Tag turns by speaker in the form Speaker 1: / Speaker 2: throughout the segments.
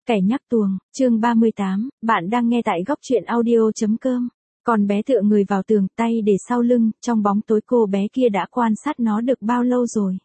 Speaker 1: Kẻ nhắc tuồng, chương 38, bạn đang nghe tại góc truyện audio.com. Con bé tựa người vào tường, tay để sau lưng, trong bóng tối cô bé kia đã quan sát nó được bao lâu rồi.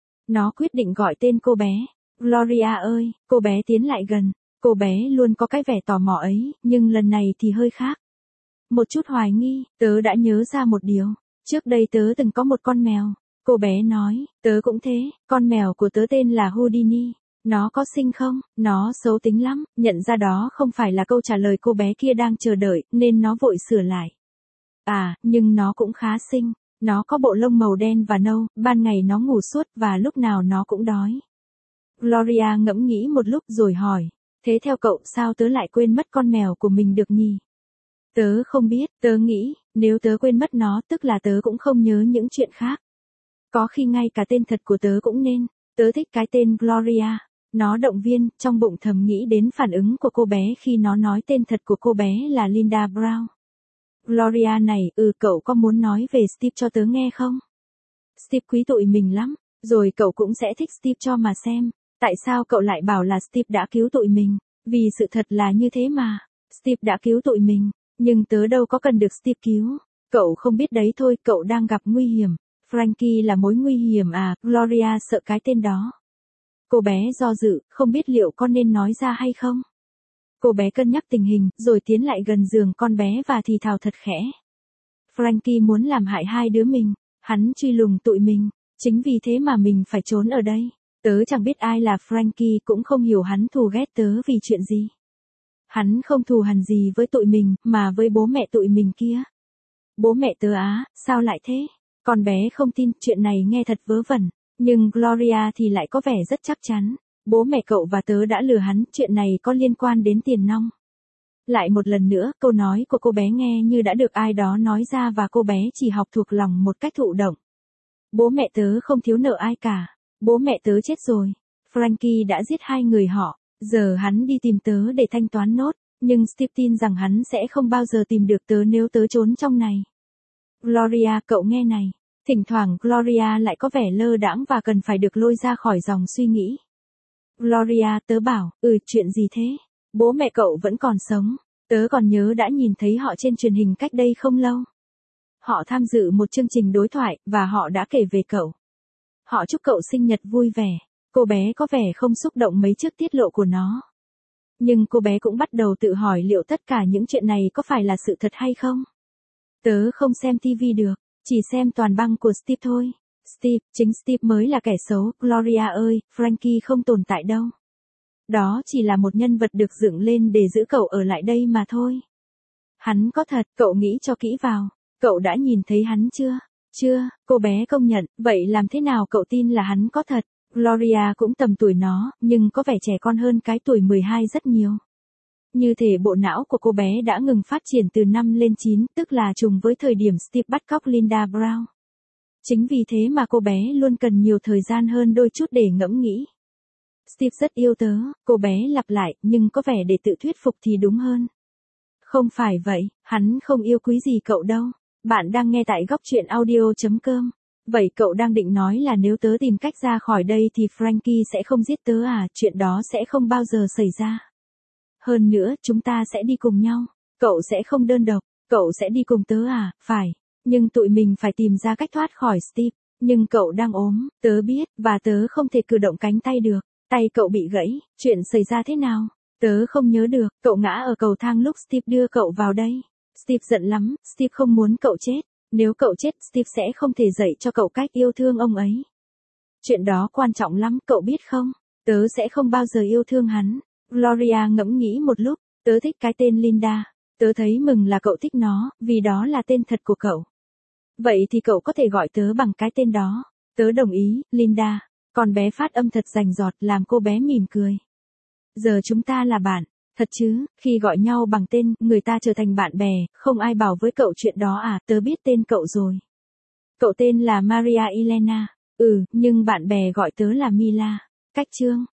Speaker 1: Nó quyết định gọi tên cô bé. Gloria ơi, cô bé tiến lại gần. Cô bé luôn có cái vẻ tò mò ấy, nhưng lần này thì hơi khác. Một chút hoài nghi, tớ đã nhớ ra một điều. Trước đây tớ từng có một con mèo. Cô bé nói, tớ cũng thế, con mèo của tớ tên là Houdini. Nó có xinh không? Nó xấu tính lắm. Nhận ra đó không phải là câu trả lời cô bé kia đang chờ đợi, nên nó vội sửa lại. À, nhưng nó cũng khá xinh. Nó có bộ lông màu đen và nâu, ban ngày nó ngủ suốt và lúc nào nó cũng đói. Gloria ngẫm nghĩ một lúc rồi hỏi, thế theo cậu sao tớ lại quên mất con mèo của mình được nhỉ? Tớ không biết, tớ nghĩ, nếu tớ quên mất nó tức là tớ cũng không nhớ những chuyện khác. Có khi ngay cả tên thật của tớ cũng nên. Tớ thích cái tên Gloria. Nó động viên, trong bụng thầm nghĩ đến phản ứng của cô bé khi nó nói tên thật của cô bé là Linda Brown. Gloria này, cậu có muốn nói về Steve cho tớ nghe không? Steve quý tụi mình lắm, rồi cậu cũng sẽ thích Steve cho mà xem. Tại sao cậu lại bảo là Steve đã cứu tụi mình? Vì sự thật là như thế mà. Steve đã cứu tụi mình, nhưng tớ đâu có cần được Steve cứu. Cậu không biết đấy thôi, cậu đang gặp nguy hiểm. Frankie là mối nguy hiểm à? Gloria sợ cái tên đó. Cô bé do dự, không biết liệu con nên nói ra hay không. Cô bé cân nhắc tình hình, rồi tiến lại gần giường con bé và thì thào thật khẽ. Frankie muốn làm hại hai đứa mình, hắn truy lùng tụi mình, chính vì thế mà mình phải trốn ở đây. Tớ chẳng biết ai là Frankie, cũng không hiểu hắn thù ghét tớ vì chuyện gì. Hắn không thù hằn gì với tụi mình, mà với bố mẹ tụi mình kia. Bố mẹ tớ á, sao lại thế? Con bé không tin, chuyện này nghe thật vớ vẩn. Nhưng Gloria thì lại có vẻ rất chắc chắn. Bố mẹ cậu và tớ đã lừa hắn, chuyện này có liên quan đến tiền nong. Lại một lần nữa, câu nói của cô bé nghe như đã được ai đó nói ra và cô bé chỉ học thuộc lòng một cách thụ động. Bố mẹ tớ không thiếu nợ ai cả. Bố mẹ tớ chết rồi. Frankie đã giết hai người họ. Giờ hắn đi tìm tớ để thanh toán nốt. Nhưng Steve tin rằng hắn sẽ không bao giờ tìm được tớ nếu tớ trốn trong này. Gloria, cậu nghe này. Thỉnh thoảng Gloria lại có vẻ lơ đãng và cần phải được lôi ra khỏi dòng suy nghĩ. Gloria, tớ bảo, chuyện gì thế? Bố mẹ cậu vẫn còn sống. Tớ còn nhớ đã nhìn thấy họ trên truyền hình cách đây không lâu. Họ tham dự một chương trình đối thoại, và họ đã kể về cậu. Họ chúc cậu sinh nhật vui vẻ. Cô bé có vẻ không xúc động mấy trước tiết lộ của nó. Nhưng cô bé cũng bắt đầu tự hỏi liệu tất cả những chuyện này có phải là sự thật hay không? Tớ không xem TV được. Chỉ xem toàn băng của Steve thôi. Steve, chính Steve mới là kẻ xấu. Gloria ơi, Frankie không tồn tại đâu. Đó chỉ là một nhân vật được dựng lên để giữ cậu ở lại đây mà thôi. Hắn có thật, cậu nghĩ cho kỹ vào. Cậu đã nhìn thấy hắn chưa? Chưa, cô bé công nhận, vậy làm thế nào cậu tin là hắn có thật? Gloria cũng tầm tuổi nó, nhưng có vẻ trẻ con hơn cái tuổi 12 rất nhiều. Như thể bộ não của cô bé đã ngừng phát triển từ 5 lên 9, tức là trùng với thời điểm Steve bắt cóc Linda Brown. Chính vì thế mà cô bé luôn cần nhiều thời gian hơn đôi chút để ngẫm nghĩ. Steve rất yêu tớ, cô bé lặp lại, nhưng có vẻ để tự thuyết phục thì đúng hơn. Không phải vậy, hắn không yêu quý gì cậu đâu. Bạn đang nghe tại góc truyện audio.com. Vậy cậu đang định nói là nếu tớ tìm cách ra khỏi đây thì Frankie sẽ không giết tớ à? Chuyện đó sẽ không bao giờ xảy ra. Hơn nữa, chúng ta sẽ đi cùng nhau. Cậu sẽ không đơn độc. Cậu sẽ đi cùng tớ à? Phải. Nhưng tụi mình phải tìm ra cách thoát khỏi Steve. Nhưng cậu đang ốm, tớ biết, và tớ không thể cử động cánh tay được. Tay cậu bị gãy. Chuyện xảy ra thế nào? Tớ không nhớ được. Cậu ngã ở cầu thang lúc Steve đưa cậu vào đây. Steve giận lắm. Steve không muốn cậu chết. Nếu cậu chết, Steve sẽ không thể dạy cho cậu cách yêu thương ông ấy. Chuyện đó quan trọng lắm, cậu biết không? Tớ sẽ không bao giờ yêu thương hắn. Gloria ngẫm nghĩ một lúc. Tớ thích cái tên Linda. Tớ thấy mừng là cậu thích nó, vì đó là tên thật của cậu. Vậy thì cậu có thể gọi tớ bằng cái tên đó. Tớ đồng ý, Linda. Con bé phát âm thật rành rọt làm cô bé mỉm cười. Giờ chúng ta là bạn. Thật chứ, khi gọi nhau bằng tên, người ta trở thành bạn bè, không ai bảo với cậu chuyện đó à? Tớ biết tên cậu rồi. Cậu tên là Maria Elena. Nhưng bạn bè gọi tớ là Mila. Cách chương.